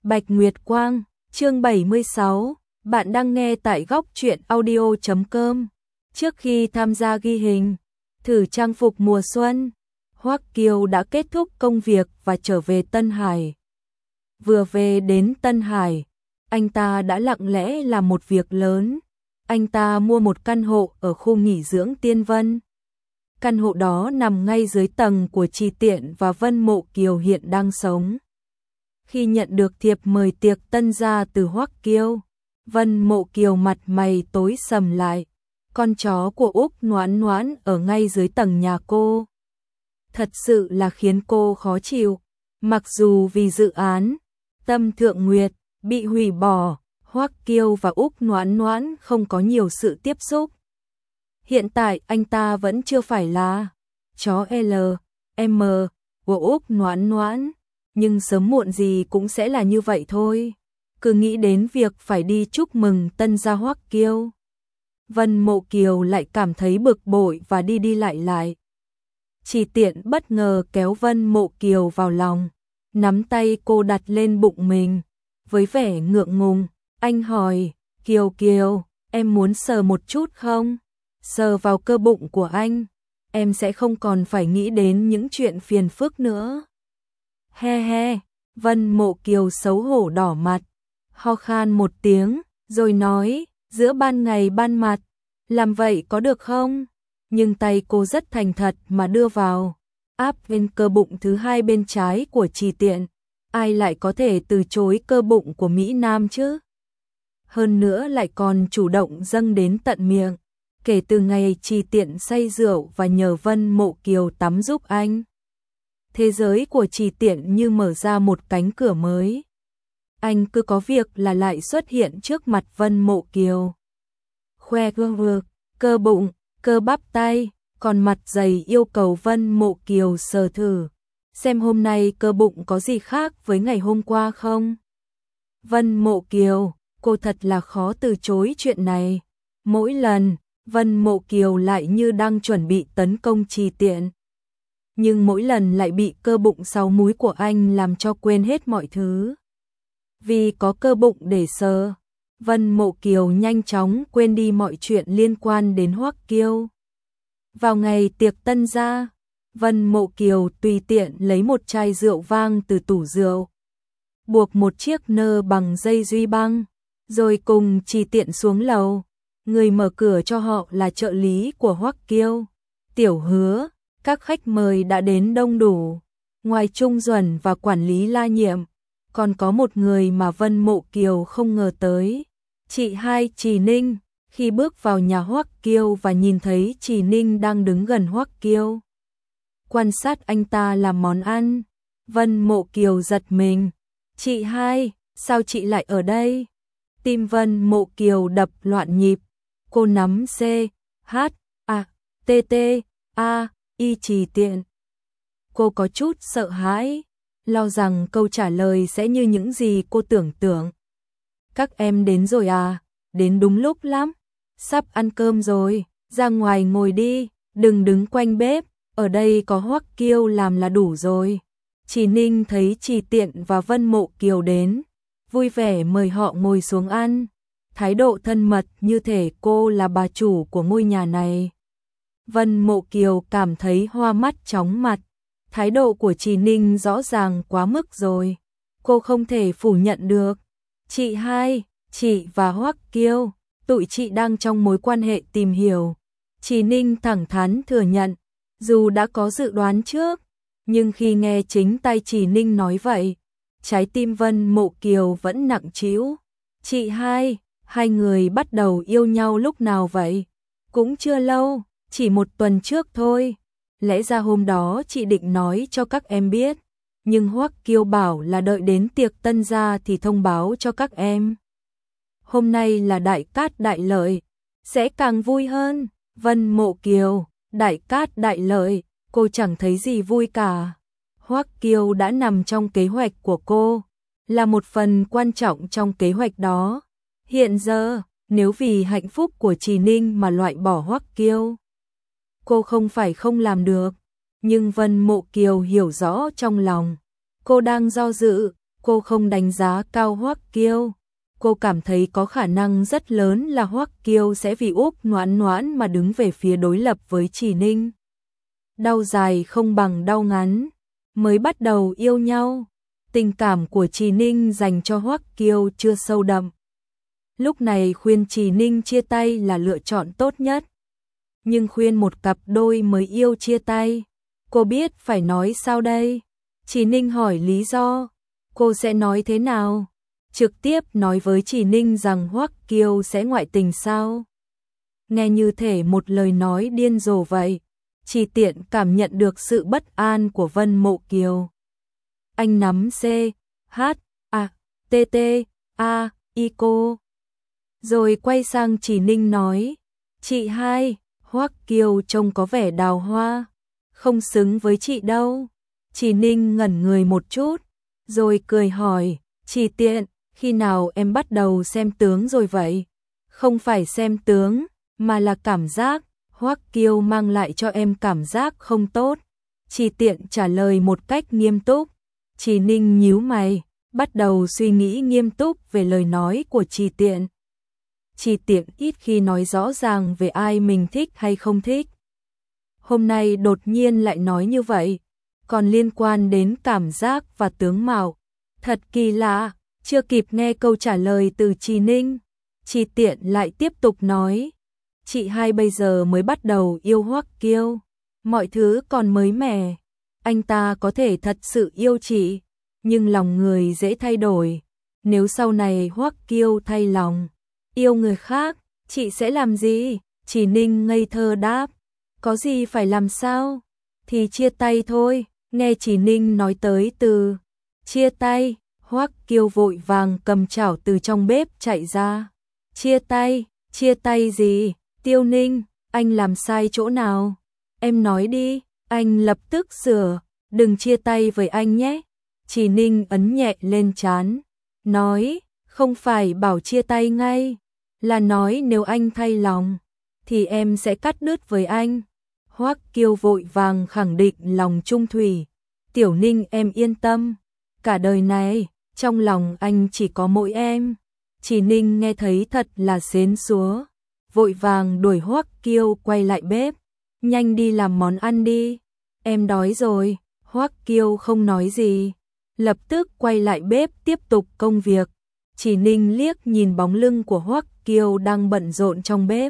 Bạch Nguyệt Quang, chương 76, bạn đang nghe tại góc truyện audio.com. Trước khi tham gia ghi hình, thử trang phục mùa xuân, Hoắc Kiêu đã kết thúc công việc và trở về Tân Hải. Vừa về đến Tân Hải, anh ta đã lặng lẽ làm một việc lớn. Anh ta mua một căn hộ ở khu nghỉ dưỡng Tiên Vân. Căn hộ đó nằm ngay dưới tầng của Trì Tiện và Vân Mộ Kiều hiện đang sống. Khi nhận được thiệp mời tiệc tân gia từ Hoắc Kiêu, Vân Mộ Kiều mặt mày tối sầm lại. Con chó của Úc Noãn Noãn ở ngay dưới tầng nhà cô. Thật sự là khiến cô khó chịu. Mặc dù vì dự án Tâm Thượng Nguyệt bị hủy bỏ, Hoắc Kiêu và Úc Noãn Noãn không có nhiều sự tiếp xúc. Hiện tại anh ta vẫn chưa phải là chó L.M. của Úc Noãn Noãn, nhưng sớm muộn gì cũng sẽ là như vậy thôi. Cứ nghĩ đến việc phải đi chúc mừng tân gia Hoắc Kiêu, Vân Mộ Kiều lại cảm thấy bực bội và đi lại. Chỉ Tiện bất ngờ kéo Vân Mộ Kiều vào lòng, nắm tay cô đặt lên bụng mình. Với vẻ ngượng ngùng, anh hỏi, Kiều Kiều, em muốn sờ một chút không? Sờ vào cơ bụng của anh, em sẽ không còn phải nghĩ đến những chuyện phiền phức nữa. He he, Vân Mộ Kiều xấu hổ đỏ mặt, ho khan một tiếng, rồi nói, giữa ban ngày ban mặt, làm vậy có được không? Nhưng tay cô rất thành thật mà đưa vào, áp bên cơ bụng thứ hai bên trái của Trì Tiện. Ai lại có thể từ chối cơ bụng của Mỹ Nam chứ? Hơn nữa lại còn chủ động dâng đến tận miệng. Kể từ ngày Trì Tiện say rượu và nhờ Vân Mộ Kiều tắm giúp anh, thế giới của Trì Tiện như mở ra một cánh cửa mới. Anh cứ có việc là lại xuất hiện trước mặt Vân Mộ Kiều, khoe gương vực, cơ bụng, cơ bắp tay, còn mặt dày yêu cầu Vân Mộ Kiều sờ thử, xem hôm nay cơ bụng có gì khác với ngày hôm qua không. Vân Mộ Kiều, cô thật là khó từ chối chuyện này. Mỗi lần, Vân Mộ Kiều lại như đang chuẩn bị tấn công Trì Tiện, nhưng mỗi lần lại bị cơ bụng sáu múi của anh làm cho quên hết mọi thứ. Vì có cơ bụng để sờ, Vân Mộ Kiều nhanh chóng quên đi mọi chuyện liên quan đến Hoắc Kiêu. Vào ngày tiệc tân gia, Vân Mộ Kiều tùy tiện lấy một chai rượu vang từ tủ rượu, buộc một chiếc nơ bằng dây duy băng, rồi cùng Trì Tiện xuống lầu. Người mở cửa cho họ là trợ lý của Hoắc Kiêu, Tiểu Hứa. Các khách mời đã đến đông đủ. Ngoài Trung Duẩn và quản lý La Nhiệm, còn có một người mà Vân Mộ Kiều không ngờ tới. Chị hai Trì Ninh. Khi bước vào nhà Hoắc Kiêu và nhìn thấy Trì Ninh đang đứng gần Hoắc Kiêu, quan sát anh ta làm món ăn, Vân Mộ Kiều giật mình. Chị hai, sao chị lại ở đây? Tim Vân Mộ Kiều đập loạn nhịp. Cô nắm C, H, A, T, T, A, Y Trì Tiện. Cô có chút sợ hãi, lo rằng câu trả lời sẽ như những gì cô tưởng tượng. Các em đến rồi à? Đến đúng lúc lắm. Sắp ăn cơm rồi, ra ngoài ngồi đi, đừng đứng quanh bếp, ở đây có Hoắc Kiêu làm là đủ rồi. Trì Ninh thấy Trì Tiện và Vân Mộ Kiều đến, vui vẻ mời họ ngồi xuống ăn, thái độ thân mật như thể cô là bà chủ của ngôi nhà này. Vân Mộ Kiều cảm thấy hoa mắt chóng mặt, thái độ của Trì Ninh rõ ràng quá mức rồi, cô không thể phủ nhận được. Chị hai, chị và Hoắc Kiêu, tụi chị đang trong mối quan hệ tìm hiểu. Trì Ninh thẳng thắn thừa nhận, dù đã có dự đoán trước, nhưng khi nghe chính tay Trì Ninh nói vậy, trái tim Vân Mộ Kiều vẫn nặng trĩu. Chị hai người bắt đầu yêu nhau lúc nào vậy? Cũng chưa lâu, chỉ một tuần trước thôi. Lẽ ra hôm đó chị định nói cho các em biết, nhưng Hoắc Kiêu bảo là đợi đến tiệc tân gia thì thông báo cho các em. Hôm nay là đại cát đại lợi, sẽ càng vui hơn. Vân Mộ Kiều, đại cát đại lợi, cô chẳng thấy gì vui cả. Hoắc Kiêu đã nằm trong kế hoạch của cô, là một phần quan trọng trong kế hoạch đó. Hiện giờ, nếu vì hạnh phúc của Trì Ninh mà loại bỏ Hoắc Kiêu, cô không phải không làm được, nhưng Vân Mộ Kiều hiểu rõ trong lòng cô đang do dự, Cô không đánh giá cao Hoắc Kiêu. Cô cảm thấy có khả năng rất lớn là Hoắc Kiêu sẽ vì Úc Noãn Noãn mà đứng về phía đối lập với Trì Ninh. Đau dài không bằng đau ngắn. Mới bắt đầu yêu nhau, tình cảm của Trì Ninh dành cho Hoắc Kiêu chưa sâu đậm. Lúc này khuyên Trì Ninh chia tay là lựa chọn tốt nhất. Nhưng khuyên một cặp đôi mới yêu chia tay, cô biết phải nói sao đây? Trì Ninh hỏi lý do, cô sẽ nói thế nào? Trực tiếp nói với Trì Ninh rằng Hoắc Kiêu sẽ ngoại tình sao? Nghe như thể một lời nói điên rồ vậy. Trì Tiện cảm nhận được sự bất an của Vân Mộ Kiều. Anh nắm C, H, A, T, T, A, I cô. Rồi quay sang Trì Ninh nói, chị hai, Hoắc Kiêu trông có vẻ đào hoa, không xứng với chị đâu. Trì Ninh ngẩn người một chút, rồi cười hỏi, Trì Tiện, khi nào em bắt đầu xem tướng rồi vậy? Không phải xem tướng, mà là cảm giác. Hoắc Kiêu mang lại cho em cảm giác không tốt. Trì Tiện trả lời một cách nghiêm túc. Trì Ninh nhíu mày, bắt đầu suy nghĩ nghiêm túc về lời nói của Trì Tiện. Trì Tiện ít khi nói rõ ràng về ai mình thích hay không thích. Hôm nay đột nhiên lại nói như vậy, còn liên quan đến cảm giác và tướng mạo. Thật kỳ lạ, chưa kịp nghe câu trả lời từ Trì Ninh, Trì Tiện lại tiếp tục nói. Chị hai bây giờ mới bắt đầu yêu Hoắc Kiêu, mọi thứ còn mới mẻ. Anh ta có thể thật sự yêu chị, nhưng lòng người dễ thay đổi. Nếu sau này Hoắc Kiêu thay lòng, yêu người khác, chị sẽ làm gì? Trì Ninh ngây thơ đáp, có gì phải làm sao? Thì chia tay thôi. Nghe Trì Ninh nói tới từ chia tay, Hoắc Kiêu vội vàng cầm chảo từ trong bếp chạy ra. Chia tay gì? Tiêu Ninh, anh làm sai chỗ nào? Em nói đi, anh lập tức sửa, đừng chia tay với anh nhé. Trì Ninh ấn nhẹ lên trán, nói, không phải bảo chia tay ngay, là nói nếu anh thay lòng, thì em sẽ cắt đứt với anh. Hoắc Kiêu vội vàng khẳng định lòng trung thủy, Tiểu Ninh em yên tâm, cả đời này, trong lòng anh chỉ có mỗi em. Trì Ninh nghe thấy thật là xến xúa, vội vàng đuổi Hoắc Kiêu quay lại bếp, nhanh đi làm món ăn đi, em đói rồi. Hoắc Kiêu không nói gì, lập tức quay lại bếp tiếp tục công việc. Trì Ninh liếc nhìn bóng lưng của Hoắc Kiêu đang bận rộn trong bếp,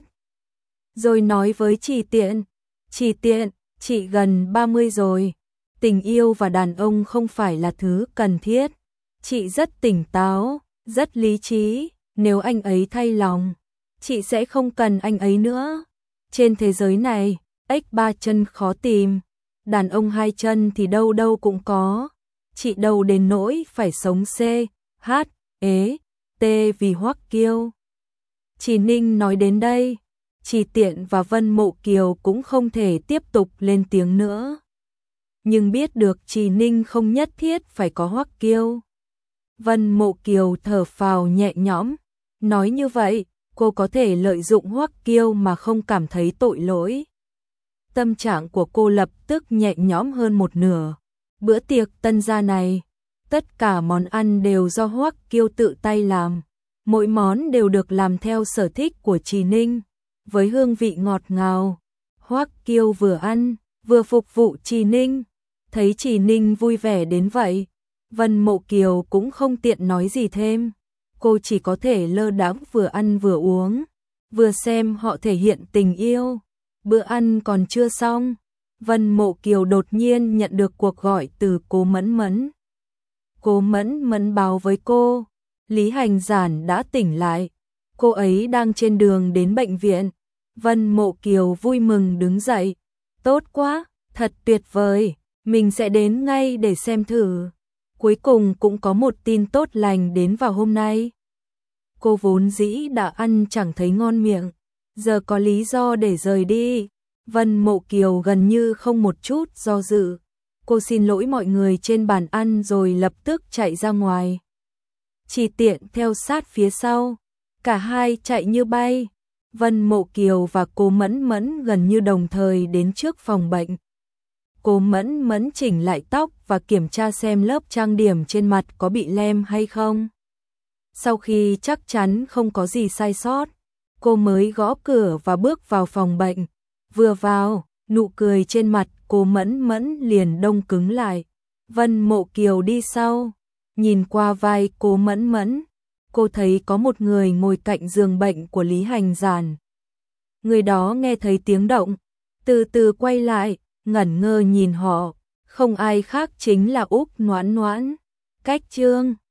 rồi nói với Trì Tiện, Trì Tiện, chị gần 30 rồi, tình yêu và đàn ông không phải là thứ cần thiết. Chị rất tỉnh táo, rất lý trí, nếu anh ấy thay lòng, chị sẽ không cần anh ấy nữa. Trên thế giới này, ếch ba chân khó tìm, đàn ông hai chân thì đâu đâu cũng có. Chị đâu đến nỗi phải sống C, H, ế, T vì Hoắc Kiêu. Trì Ninh nói đến đây, Trì Tiện và Vân Mộ Kiều cũng không thể tiếp tục lên tiếng nữa. Nhưng biết được Trì Ninh không nhất thiết phải có Hoắc Kiêu. Vân Mộ Kiều thở phào nhẹ nhõm, nói như vậy, cô có thể lợi dụng Hoắc Kiêu mà không cảm thấy tội lỗi. Tâm trạng của cô lập tức nhẹ nhõm hơn một nửa. Bữa tiệc tân gia này, tất cả món ăn đều do Hoắc Kiêu tự tay làm. Mỗi món đều được làm theo sở thích của Trì Ninh, với hương vị ngọt ngào. Hoắc Kiêu vừa ăn, vừa phục vụ Trì Ninh. Thấy Trì Ninh vui vẻ đến vậy, Vân Mộ Kiều cũng không tiện nói gì thêm. Cô chỉ có thể lơ đãng vừa ăn vừa uống, vừa xem họ thể hiện tình yêu. Bữa ăn còn chưa xong, Vân Mộ Kiều đột nhiên nhận được cuộc gọi từ cô Mẫn Mẫn. Cô Mẫn Mẫn báo với cô, Lý Hành Giản đã tỉnh lại, cô ấy đang trên đường đến bệnh viện. Vân Mộ Kiều vui mừng đứng dậy, tốt quá, thật tuyệt vời, mình sẽ đến ngay để xem thử. Cuối cùng cũng có một tin tốt lành đến vào hôm nay. Cô vốn dĩ đã ăn chẳng thấy ngon miệng, giờ có lý do để rời đi. Vân Mộ Kiều gần như không một chút do dự. Cô xin lỗi mọi người trên bàn ăn rồi lập tức chạy ra ngoài. Trì Tiện theo sát phía sau, cả hai chạy như bay. Vân Mộ Kiều và cô Mẫn Mẫn gần như đồng thời đến trước phòng bệnh. Cô Mẫn Mẫn chỉnh lại tóc và kiểm tra xem lớp trang điểm trên mặt có bị lem hay không. Sau khi chắc chắn không có gì sai sót, cô mới gõ cửa và bước vào phòng bệnh. Vừa vào, nụ cười trên mặt cô Mẫn Mẫn liền đông cứng lại. Vân Mộ Kiều đi sau, nhìn qua vai cô Mẫn Mẫn, cô thấy có một người ngồi cạnh giường bệnh của Lý Hành Giản. Người đó nghe thấy tiếng động, từ từ quay lại, ngẩn ngơ nhìn họ, không ai khác chính là Úc Noãn Noãn. Cách chương